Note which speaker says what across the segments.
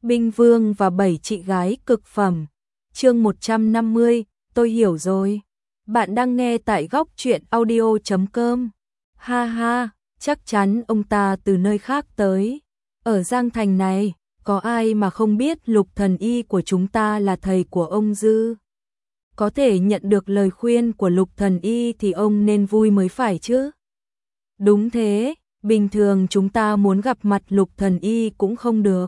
Speaker 1: Binh Vương và 7 chị gái cực phẩm. Chương 150, tôi hiểu rồi. Bạn đang nghe tại góc truyện audio.com. Ha ha, chắc chắn ông ta từ nơi khác tới. Ở Giang Thành này, có ai mà không biết Lục Thần Y của chúng ta là thầy của ông Dư. Có thể nhận được lời khuyên của Lục Thần Y thì ông nên vui mới phải chứ. Đúng thế, bình thường chúng ta muốn gặp mặt Lục Thần Y cũng không được.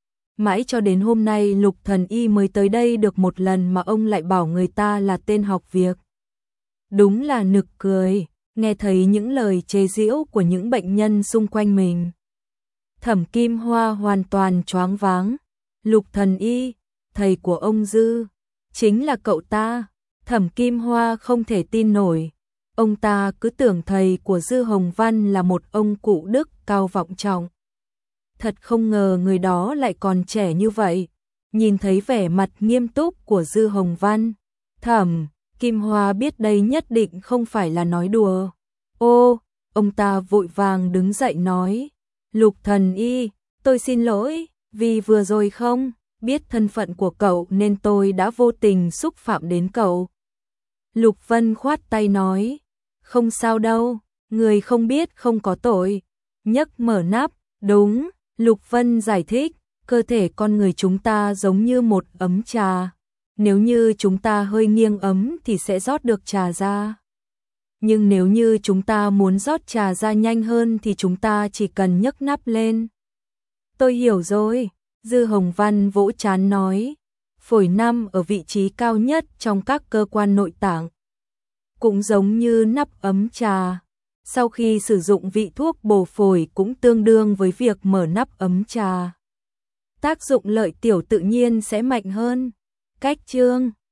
Speaker 1: Mãi cho đến hôm nay Lục Thần Y mới tới đây được một lần mà ông lại bảo người ta là tên học việc. Đúng là nực cười, nghe thấy những lời chế giễu của những bệnh nhân xung quanh mình. Thẩm Kim Hoa hoàn toàn choáng váng. Lục Thần Y, thầy của ông Dư, chính là cậu ta. Thẩm Kim Hoa không thể tin nổi. Ông ta cứ tưởng thầy của Dư Hồng Văn là một ông cụ đức cao vọng trọng. Thật không ngờ người đó lại còn trẻ như vậy. Nhìn thấy vẻ mặt nghiêm túc của Dư Hồng Văn, Thẩm Kim Hoa biết đây nhất định không phải là nói đùa. Ô, ông ta vội vàng đứng dậy nói, Lục Thần Y, tôi xin lỗi, vì vừa rồi không biết thân phận của cậu nên tôi đã vô tình xúc phạm đến cậu. Lục Vân khoát tay nói, không sao đâu, người không biết không có tội. Nhấc mở nắp, đúng, Lục Vân giải thích, cơ thể con người chúng ta giống như một ấm trà. Nếu như chúng ta hơi nghiêng ấm thì sẽ rót được trà ra. Nhưng nếu như chúng ta muốn rót trà ra nhanh hơn thì chúng ta chỉ cần nhấc nắp lên. Tôi hiểu rồi, Dư Hồng Văn vỗ trán nói, phổi nằm ở vị trí cao nhất trong các cơ quan nội tạng. Cũng giống như nắp ấm trà. Sau khi sử dụng vị thuốc bổ phổi cũng tương đương với việc mở nắp ấm trà. Tác dụng lợi tiểu tự nhiên sẽ mạnh hơn. Cách chương